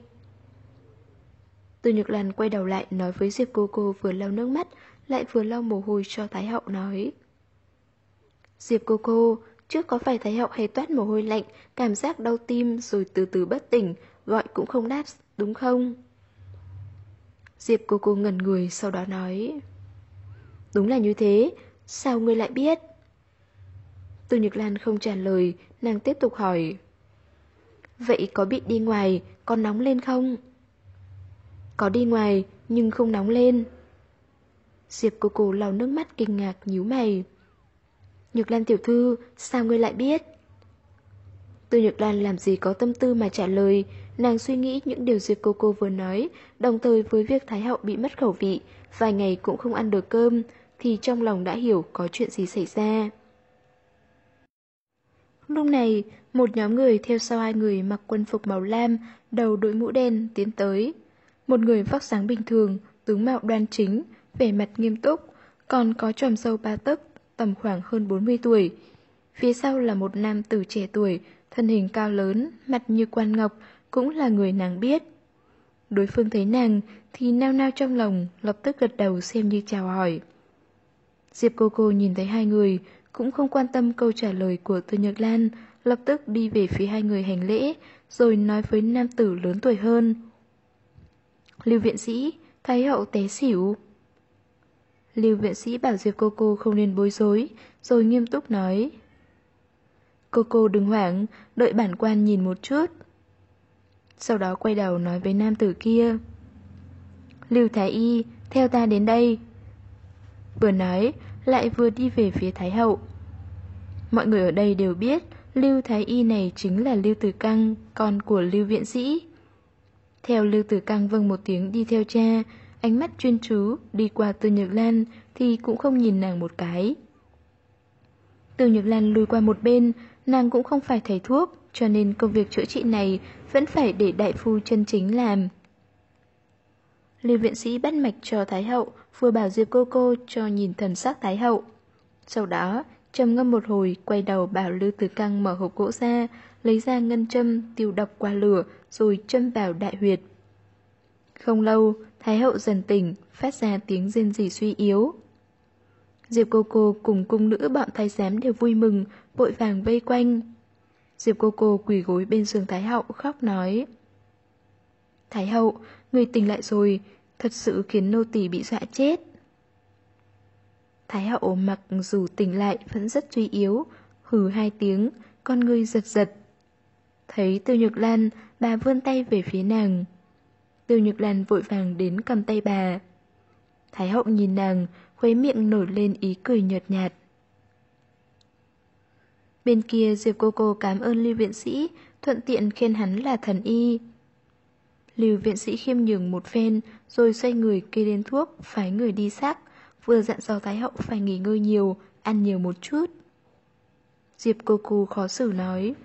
Tư Nhược Lan quay đầu lại nói với Diệp Cô vừa lau nước mắt, lại vừa lau mồ hôi cho Thái hậu nói: Diệp cô, trước có phải Thái hậu hay toát mồ hôi lạnh, cảm giác đau tim rồi từ từ bất tỉnh, gọi cũng không đáp, đúng không? Diệp cô ngẩn người sau đó nói: Đúng là như thế, sao ngươi lại biết? Tư Nhược Lan không trả lời, nàng tiếp tục hỏi: Vậy có bị đi ngoài, có nóng lên không? Có đi ngoài, nhưng không nóng lên. Diệp cô lau nước mắt kinh ngạc nhíu mày. Nhược Lan tiểu thư, sao ngươi lại biết? Tư Nhược Lan làm gì có tâm tư mà trả lời, nàng suy nghĩ những điều Diệp cô vừa nói, đồng thời với việc Thái hậu bị mất khẩu vị, vài ngày cũng không ăn được cơm, thì trong lòng đã hiểu có chuyện gì xảy ra. Lúc này, một nhóm người theo sau hai người mặc quân phục màu lam, đầu đội mũ đen tiến tới. Một người vóc dáng bình thường, tướng mạo đoan chính, vẻ mặt nghiêm túc, còn có chòm râu 3 tấc, tầm khoảng hơn 40 tuổi. Phía sau là một nam tử trẻ tuổi, thân hình cao lớn, mặt như quan ngọc, cũng là người nàng biết. Đối phương thấy nàng thì nao nao trong lòng, lập tức gật đầu xem như chào hỏi. Diệp cô nhìn thấy hai người, cũng không quan tâm câu trả lời của Tư Nhược Lan, lập tức đi về phía hai người hành lễ, rồi nói với nam tử lớn tuổi hơn: Lưu viện sĩ, Thái hậu té xỉu. Lưu viện sĩ bảo Diệp cô không nên bối rối, rồi nghiêm túc nói: Cô đừng hoảng, đợi bản quan nhìn một chút. Sau đó quay đầu nói với nam tử kia: Lưu Thái y, theo ta đến đây. Vừa nói, lại vừa đi về phía Thái hậu. Mọi người ở đây đều biết Lưu Thái y này chính là Lưu Tử Căng, con của Lưu viện sĩ. Theo Lưu Tử Căng vâng một tiếng đi theo cha, ánh mắt chuyên chú đi qua Tư Nhược Lan thì cũng không nhìn nàng một cái. Tư Nhược Lan lùi qua một bên, nàng cũng không phải thầy thuốc, cho nên công việc chữa trị này vẫn phải để đại phu chân chính làm. Lưu viện sĩ bắt mạch cho Thái hậu, vừa bảo Diệp cô cho nhìn thần sắc Thái hậu. Sau đó, trầm ngâm một hồi, quay đầu bảo Lưu Tử Căng mở hộp gỗ ra, lấy ra ngân châm, tiêu độc qua lửa, rồi châm vào đại huyệt. Không lâu, Thái hậu dần tỉnh, phát ra tiếng rên rỉ suy yếu. Diệp cô cùng cung nữ bọn thái giám đều vui mừng, vội vàng vây quanh. Diệp cô quỳ gối bên giường Thái hậu khóc nói: Thái hậu, người tỉnh lại rồi, thật sự khiến nô tỳ bị dọa chết. Thái hậu mặc dù tỉnh lại vẫn rất suy yếu, hừ hai tiếng, con ngươi giật giật. Thấy Tư Nhược Lan, bà vươn tay về phía nàng. Tư Nhược Lan vội vàng đến cầm tay bà. Thái hậu nhìn nàng, khóe miệng nổi lên ý cười nhợt nhạt. Bên kia Diệp cô cảm ơn Lưu viện sĩ, thuận tiện khen hắn là thần y. Lưu viện sĩ khiêm nhường một phen, rồi xoay người kê lên thuốc, phái người đi xác, vừa dặn dò Thái hậu phải nghỉ ngơi nhiều, ăn nhiều một chút. Diệp cô cô khó xử nói.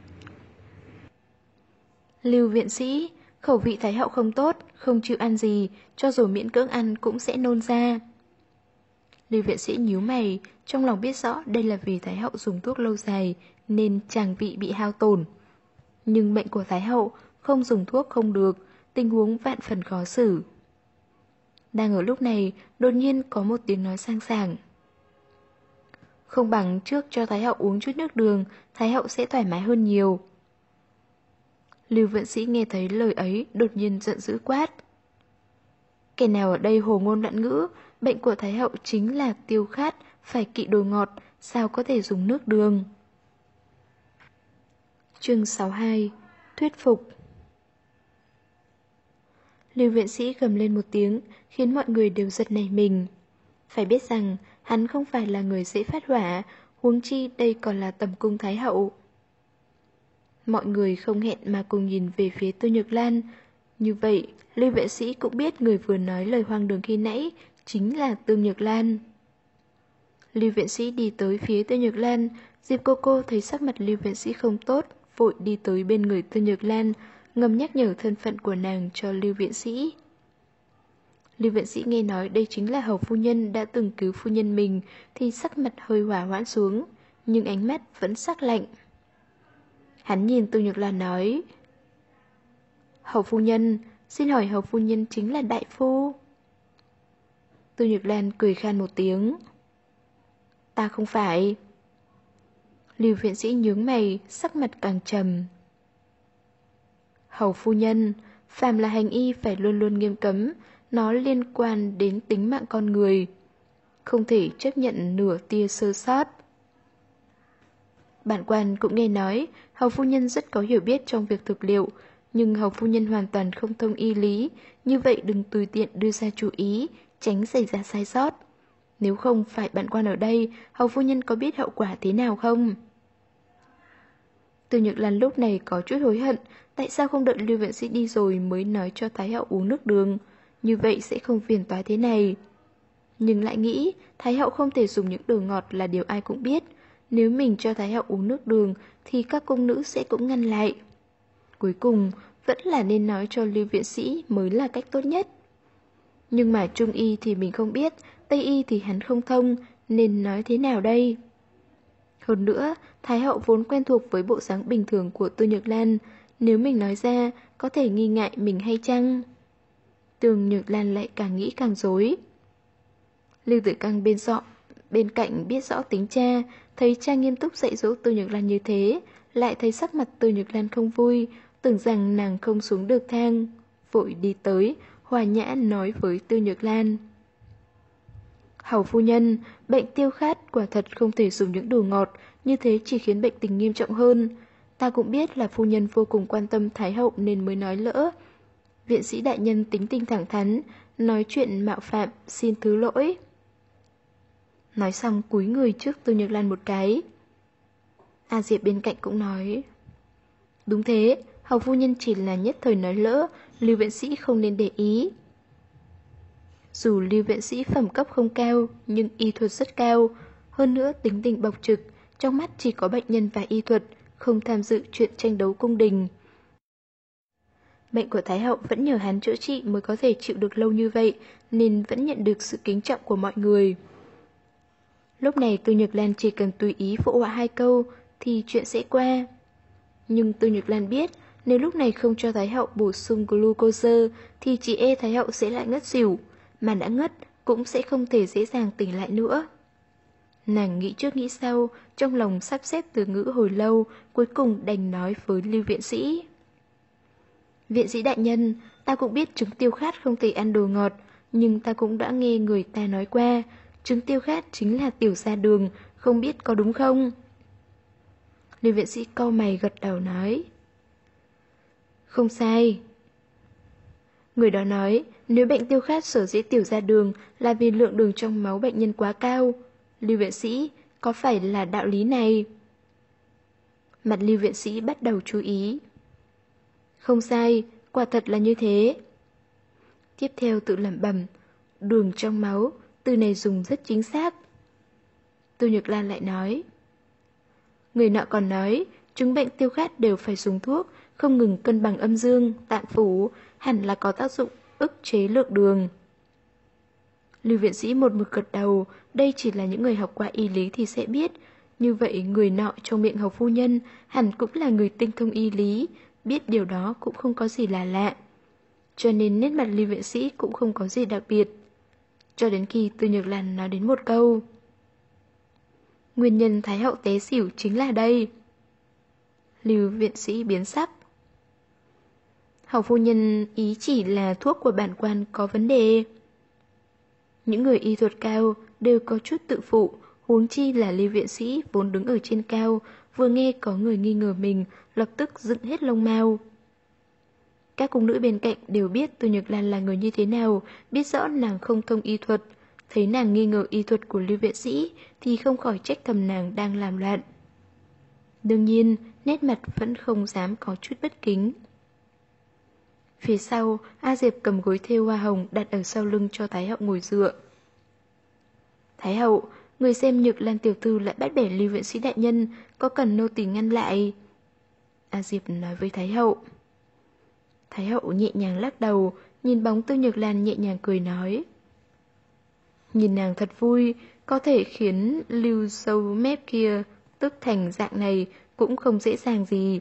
Lưu viện sĩ, khẩu vị Thái hậu không tốt, không chịu ăn gì, cho dù miễn cưỡng ăn cũng sẽ nôn ra. Lưu viện sĩ nhíu mày, trong lòng biết rõ đây là vì Thái hậu dùng thuốc lâu dài nên tràng vị bị hao tổn. Nhưng bệnh của Thái hậu không dùng thuốc không được, tình huống vạn phần khó xử. Đang ở lúc này, đột nhiên có một tiếng nói sang sảng. Không bằng trước cho Thái hậu uống chút nước đường, Thái hậu sẽ thoải mái hơn nhiều. Lưu viện sĩ nghe thấy lời ấy đột nhiên giận dữ quát. Kẻ nào ở đây hồ ngôn loạn ngữ, bệnh của Thái hậu chính là tiêu khát, phải kỵ đồ ngọt, sao có thể dùng nước đường. Chương 62. Thuyết phục. Lưu viện sĩ gầm lên một tiếng, khiến mọi người đều giật nảy mình. Phải biết rằng, hắn không phải là người dễ phát hỏa, huống chi đây còn là tầm cung Thái hậu. Mọi người không hẹn mà cùng nhìn về phía Tư Nhược Lan. Như vậy, Lưu viện sĩ cũng biết người vừa nói lời hoang đường khi nãy chính là Tư Nhược Lan. Lưu viện sĩ đi tới phía Tư Nhược Lan, Diệp cô cô thấy sắc mặt Lưu viện sĩ không tốt, vội đi tới bên người Tư Nhược Lan, ngầm nhắc nhở thân phận của nàng cho Lưu viện sĩ. Lưu viện sĩ nghe nói đây chính là hầu phu nhân đã từng cứu phu nhân mình thì sắc mặt hơi hỏa hoãn xuống, nhưng ánh mắt vẫn sắc lạnh. Hắn nhìn Tư Nhược Lan nói: Hầu phu nhân, xin hỏi hầu phu nhân chính là đại phu? Tư Nhược Lan cười khan một tiếng. Ta không phải. Lưu viện sĩ nhướng mày, sắc mặt càng trầm. Hầu phu nhân, phàm là hành y phải luôn luôn nghiêm cấm, nó liên quan đến tính mạng con người, không thể chấp nhận nửa tia sơ sót. Bản quan cũng nghe nói hầu phu nhân rất có hiểu biết trong việc thực liệu, nhưng hầu phu nhân hoàn toàn không thông y lý, như vậy đừng tùy tiện đưa ra chú ý, tránh xảy ra sai sót. Nếu không phải bản quan ở đây, hầu phu nhân có biết hậu quả thế nào không? Từ Nhược Lan lúc này có chút hối hận, tại sao không đợi Lưu viện sĩ đi rồi mới nói cho Thái hậu uống nước đường, như vậy sẽ không phiền toái thế này. Nhưng lại nghĩ, Thái hậu không thể dùng những đồ ngọt là điều ai cũng biết, nếu mình cho Thái hậu uống nước đường thì các cung nữ sẽ cũng ngăn lại. Cuối cùng, vẫn là nên nói cho Lưu viện sĩ mới là cách tốt nhất. Nhưng mà Trung y thì mình không biết, Tây y thì hắn không thông, nên nói thế nào đây? Hơn nữa, Thái hậu vốn quen thuộc với bộ dáng bình thường của Tư Nhược Lan, nếu mình nói ra, có thể nghi ngại mình hay chăng? Tư Nhược Lan lại càng nghĩ càng rối. Lưu Tử Căng bên cạnh biết rõ tính cha, thấy cha nghiêm túc dạy dỗ Tư Nhược Lan như thế, lại thấy sắc mặt Tư Nhược Lan không vui, tưởng rằng nàng không xuống được thang, vội đi tới, hòa nhã nói với Tư Nhược Lan. Hầu phu nhân, bệnh tiêu khát quả thật không thể dùng những đồ ngọt, như thế chỉ khiến bệnh tình nghiêm trọng hơn. Ta cũng biết là phu nhân vô cùng quan tâm Thái hậu nên mới nói lỡ. Viện sĩ đại nhân tính tình thẳng thắn, nói chuyện mạo phạm, xin thứ lỗi. Nói xong cúi người trước Tư Nhược Lan một cái. A Diệp bên cạnh cũng nói: Đúng thế, hầu phu nhân chỉ là nhất thời nói lỡ, Lưu viện sĩ không nên để ý. Dù Lưu viện sĩ phẩm cấp không cao, nhưng y thuật rất cao, hơn nữa tính tình bộc trực, trong mắt chỉ có bệnh nhân và y thuật, không tham dự chuyện tranh đấu cung đình. Bệnh của Thái hậu vẫn nhờ hắn chữa trị mới có thể chịu được lâu như vậy, nên vẫn nhận được sự kính trọng của mọi người. Lúc này Tư Nhược Lan chỉ cần tùy ý phụ họa 2 câu thì chuyện sẽ qua. Nhưng Tư Nhược Lan biết, nếu lúc này không cho Thái hậu bổ sung glucose thì chỉ e Thái hậu sẽ lại ngất xỉu, mà đã ngất cũng sẽ không thể dễ dàng tỉnh lại nữa. Nàng nghĩ trước nghĩ sau, trong lòng sắp xếp từ ngữ hồi lâu, cuối cùng đành nói với Lưu viện sĩ. Viện sĩ đại nhân, ta cũng biết chứng tiêu khát không thể ăn đồ ngọt, nhưng ta cũng đã nghe người ta nói qua, chứng tiêu khát chính là tiểu ra đường, không biết có đúng không? Lưu viện sĩ cau mày gật đầu nói: Không sai. Người đó nói, nếu bệnh tiêu khát sở dĩ tiểu ra đường là vì lượng đường trong máu bệnh nhân quá cao. Lưu viện sĩ, có phải là đạo lý này? Mặt Lưu viện sĩ bắt đầu chú ý. Không sai, quả thật là như thế. Tiếp theo tự lẩm bẩm, đường trong máu, từ này dùng rất chính xác. Tô Nhược Lan lại nói. Người nọ còn nói, chứng bệnh tiêu khát đều phải dùng thuốc, không ngừng cân bằng âm dương, tạng phủ, hẳn là có tác dụng ức chế lượng đường. Lưu viện sĩ một mực gật đầu, đây chỉ là những người học qua y lý thì sẽ biết. Như vậy người nọ trong miệng Hầu phu nhân hẳn cũng là người tinh thông y lý, biết điều đó cũng không có gì là lạ. Cho nên nét mặt Lưu viện sĩ cũng không có gì đặc biệt. Cho đến khi Từ Nhược Lan nói đến một câu. Nguyên nhân Thái hậu té xỉu chính là đây. Lưu viện sĩ biến sắc. Hầu phu nhân ý chỉ là thuốc của bản quan có vấn đề. Những người y thuật cao đều có chút tự phụ, huống chi là Lưu viện sĩ vốn đứng ở trên cao, vừa nghe có người nghi ngờ mình, lập tức dựng hết lông mao. Các cung nữ bên cạnh đều biết Từ Nhược Lan là người như thế nào, biết rõ nàng không thông y thuật. Thấy nàng nghi ngờ y thuật của Lưu viện sĩ thì không khỏi trách thầm nàng đang làm loạn. Đương nhiên, nét mặt vẫn không dám có chút bất kính. Phía sau, A Diệp cầm gối thêu hoa hồng đặt ở sau lưng cho Thái hậu ngồi dựa. Thái hậu, người xem Nhược Lan tiểu thư lại bắt bẻ Lưu viện sĩ đại nhân, có cần nô tỳ ngăn lại? A Diệp nói với Thái hậu. Thái hậu nhẹ nhàng lắc đầu, nhìn bóng Tư Nhược Lan nhẹ nhàng cười nói. Nhìn nàng thật vui, có thể khiến Lưu sâu mép kia tức thành dạng này cũng không dễ dàng gì.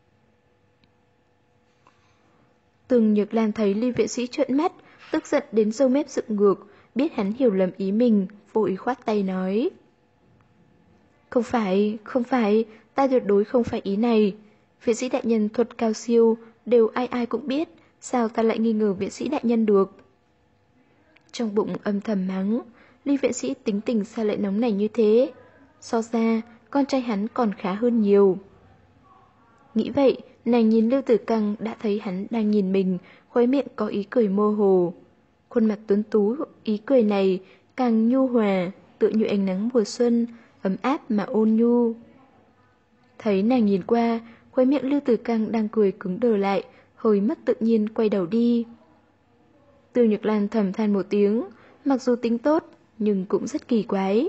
Từng Nhược Lan thấy Lưu viện sĩ trợn mắt, tức giận đến râu mép dựng ngược, biết hắn hiểu lầm ý mình, vội khoát tay nói. Không phải, ta tuyệt đối không phải ý này. Viện sĩ đại nhân thuật cao siêu, đều ai ai cũng biết, sao ta lại nghi ngờ viện sĩ đại nhân được. Trong bụng âm thầm mắng, Lưu viện sĩ tính tình sao lại nóng nảy như thế? So ra, con trai hắn còn khá hơn nhiều. Nghĩ vậy, nàng nhìn Lưu Tử Căng đã thấy hắn đang nhìn mình, khóe miệng có ý cười mơ hồ. Khuôn mặt tuấn tú, ý cười này càng nhu hòa, tựa như ánh nắng mùa xuân, ấm áp mà ôn nhu. Thấy nàng nhìn qua, khóe miệng Lưu Tử Căng đang cười cứng đờ lại, hơi mất tự nhiên quay đầu đi. Tư Nhược Lan thầm than một tiếng, mặc dù tính tốt, nhưng cũng rất kỳ quái.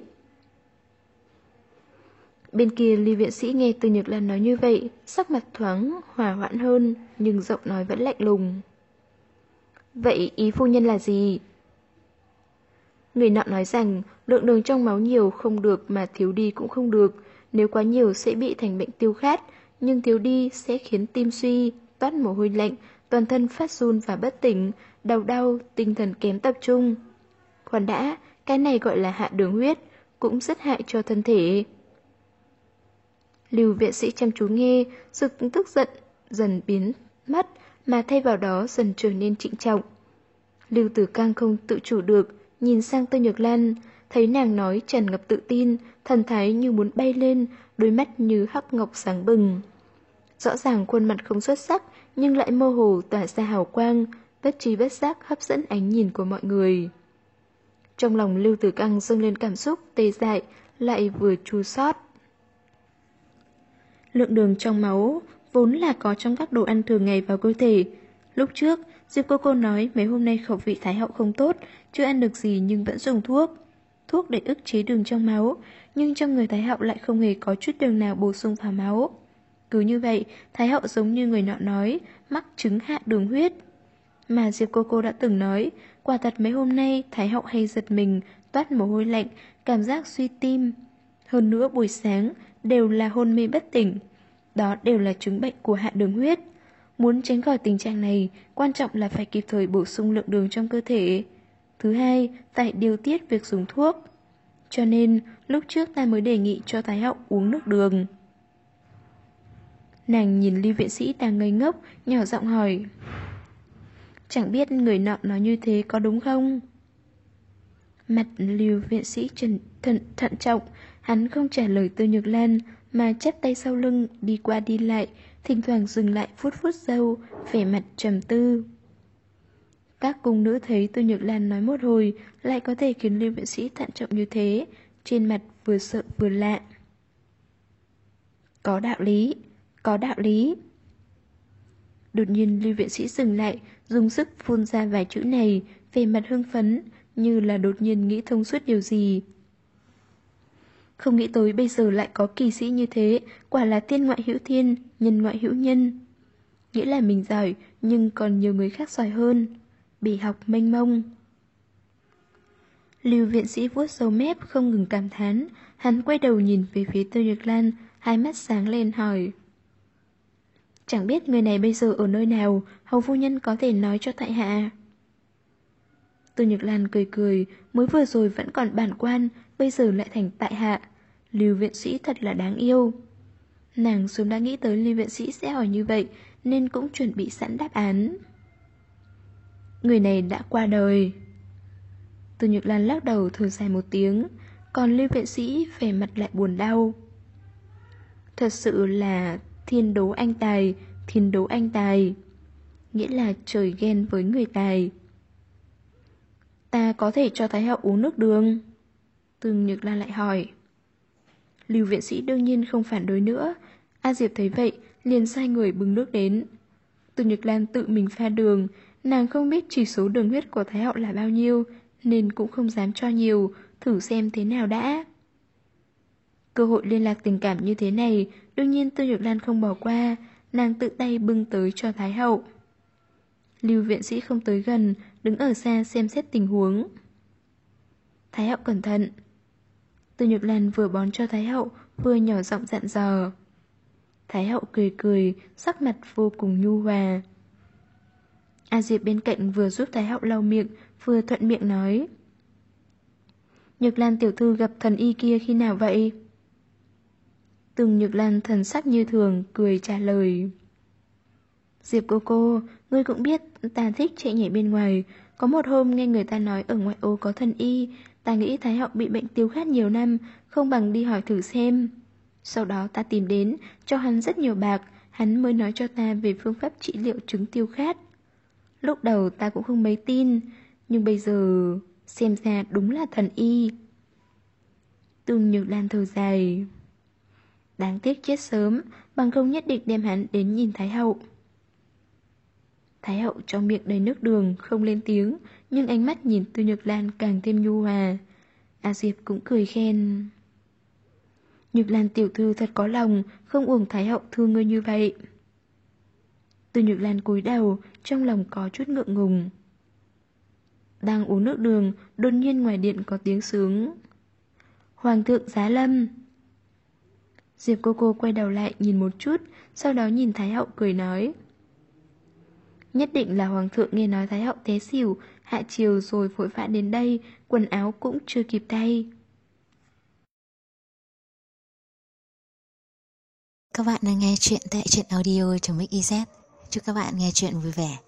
Bên kia Lưu viện sĩ nghe Tư Nhược Lan nói như vậy, sắc mặt thoáng hòa hoãn hơn, nhưng giọng nói vẫn lạnh lùng. Vậy ý phu nhân là gì? Người nọ nói rằng lượng đường trong máu nhiều không được mà thiếu đi cũng không được, nếu quá nhiều sẽ bị thành bệnh tiêu khát, nhưng thiếu đi sẽ khiến tim suy, toát mồ hôi lạnh, toàn thân phát run và bất tỉnh, đầu đau, tinh thần kém tập trung. Khoan đã, cái này gọi là hạ đường huyết, cũng rất hại cho thân thể. Lưu viện sĩ chăm chú nghe, sự tức giận dần biến mất, mà thay vào đó dần trở nên trịnh trọng. Lưu Tử Cang không tự chủ được, nhìn sang Tư Nhược Lan, thấy nàng nói tràn ngập tự tin, thần thái như muốn bay lên, đôi mắt như hắc ngọc sáng bừng. Rõ ràng khuôn mặt không xuất sắc, nhưng lại mơ hồ tỏa ra hào quang, bất trí bất giác hấp dẫn ánh nhìn của mọi người. Trong lòng Lưu Tử Căng dâng lên cảm xúc tê dại, lại vừa chua xót. Lượng đường trong máu vốn là có trong các đồ ăn thường ngày vào cơ thể. Lúc trước, Diệp cô nói mấy hôm nay khẩu vị Thái hậu không tốt, chưa ăn được gì nhưng vẫn dùng thuốc để ức chế đường trong máu, nhưng trong người Thái hậu lại không hề có chút đường nào bổ sung vào máu. Cứ như vậy, Thái hậu giống như người nọ nói, mắc chứng hạ đường huyết. Mà Diệp cô đã từng nói, quả thật mấy hôm nay Thái hậu hay giật mình, toát mồ hôi lạnh, cảm giác suy tim. Hơn nữa buổi sáng đều là hôn mê bất tỉnh. Đó đều là chứng bệnh của hạ đường huyết. Muốn tránh khỏi tình trạng này, quan trọng là phải kịp thời bổ sung lượng đường trong cơ thể. Thứ hai, phải điều tiết việc dùng thuốc. Cho nên, lúc trước ta mới đề nghị cho Thái hậu uống nước đường. Nàng nhìn Lưu viện sĩ đang ngây ngốc, nhỏ giọng hỏi. Chẳng biết người nọ nói như thế có đúng không? Mặt Lưu viện sĩ thận trọng, hắn không trả lời Tư Nhược Lan, mà chắp tay sau lưng, đi qua đi lại, thỉnh thoảng dừng lại vuốt vuốt râu, vẻ mặt trầm tư. Các cung nữ thấy Tư Nhược Lan nói một hồi, lại có thể khiến Lưu viện sĩ thận trọng như thế, trên mặt vừa sợ vừa lạ. Có đạo lý, có đạo lý. Đột nhiên Lưu viện sĩ dừng lại, dùng sức phun ra vài chữ này, vẻ mặt hưng phấn, như là đột nhiên nghĩ thông suốt điều gì. Không nghĩ tới bây giờ lại có kỳ sĩ như thế, quả là tiên ngoại hữu tiên, nhân ngoại hữu nhân. Nghĩa là mình giỏi, nhưng còn nhiều người khác giỏi hơn. Bỉ học mênh mông. Lưu viện sĩ vuốt râu mép không ngừng cảm thán. Hắn quay đầu nhìn về phía Tư Nhược Lan, hai mắt sáng lên hỏi. Chẳng biết người này bây giờ ở nơi nào, hầu phu nhân có thể nói cho tại hạ. Tư Nhược Lan cười cười, mới vừa rồi vẫn còn bản quan, bây giờ lại thành tại hạ. Lưu viện sĩ thật là đáng yêu. Nàng sớm đã nghĩ tới Lưu viện sĩ sẽ hỏi như vậy, nên cũng chuẩn bị sẵn đáp án. Người này đã qua đời. Tư Nhược Lan lắc đầu thở dài một tiếng, còn Lưu viện sĩ vẻ mặt lại buồn đau. Thật sự là thiên đố anh tài, thiên đố anh tài. Nghĩa là trời ghen với người tài. Ta có thể cho Thái hậu uống nước đường? Tư Nhược Lan lại hỏi. Lưu viện sĩ đương nhiên không phản đối nữa. A Diệp thấy vậy, liền sai người bưng nước đến. Tư Nhược Lan tự mình pha đường, nàng không biết chỉ số đường huyết của Thái hậu là bao nhiêu, nên cũng không dám cho nhiều, thử xem thế nào đã. Cơ hội liên lạc tình cảm như thế này, đương nhiên Tư Nhược Lan không bỏ qua, nàng tự tay bưng tới cho Thái hậu. Lưu viện sĩ không tới gần, đứng ở xa xem xét tình huống. Thái hậu cẩn thận. Tư Nhược Lan vừa bón cho Thái hậu, vừa nhỏ giọng dặn dò. Thái hậu cười cười, sắc mặt vô cùng nhu hòa. A Diệp bên cạnh vừa giúp Thái hậu lau miệng, vừa thuận miệng nói. Nhược Lan tiểu thư gặp thần y kia khi nào vậy? Từng Nhược Lan thần sắc như thường, cười trả lời. Diệp cô, ngươi cũng biết ta thích chạy nhảy bên ngoài. Có một hôm nghe người ta nói ở ngoại ô có thần y, ta nghĩ Thái hậu bị bệnh tiêu khát nhiều năm, không bằng đi hỏi thử xem. Sau đó ta tìm đến, cho hắn rất nhiều bạc, hắn mới nói cho ta về phương pháp trị liệu chứng tiêu khát. Lúc đầu ta cũng không mấy tin, nhưng bây giờ xem ra đúng là thần y. Từng Nhược Lan thở dài. Đáng tiếc chết sớm, bằng không nhất định đem hắn đến nhìn Thái hậu. Thái hậu trong miệng đầy nước đường, không lên tiếng, nhưng ánh mắt nhìn Tư Nhược Lan càng thêm nhu hòa. A Diệp cũng cười khen. Nhược Lan tiểu thư thật có lòng, không uổng Thái hậu thương ngươi như vậy. Tư Nhược Lan cúi đầu, trong lòng có chút ngượng ngùng. Đang uống nước đường, đột nhiên ngoài điện có tiếng sướng. Hoàng thượng giá lâm. Diệp cô quay đầu lại nhìn một chút, sau đó nhìn Thái hậu cười nói. Nhất định là Hoàng thượng nghe nói Thái hậu té xỉu, hạ chiều rồi vội vã đến đây, quần áo cũng chưa kịp thay. Các bạn đang nghe chuyện tại truyện audio.mix.iz. Chúc các bạn nghe chuyện vui vẻ.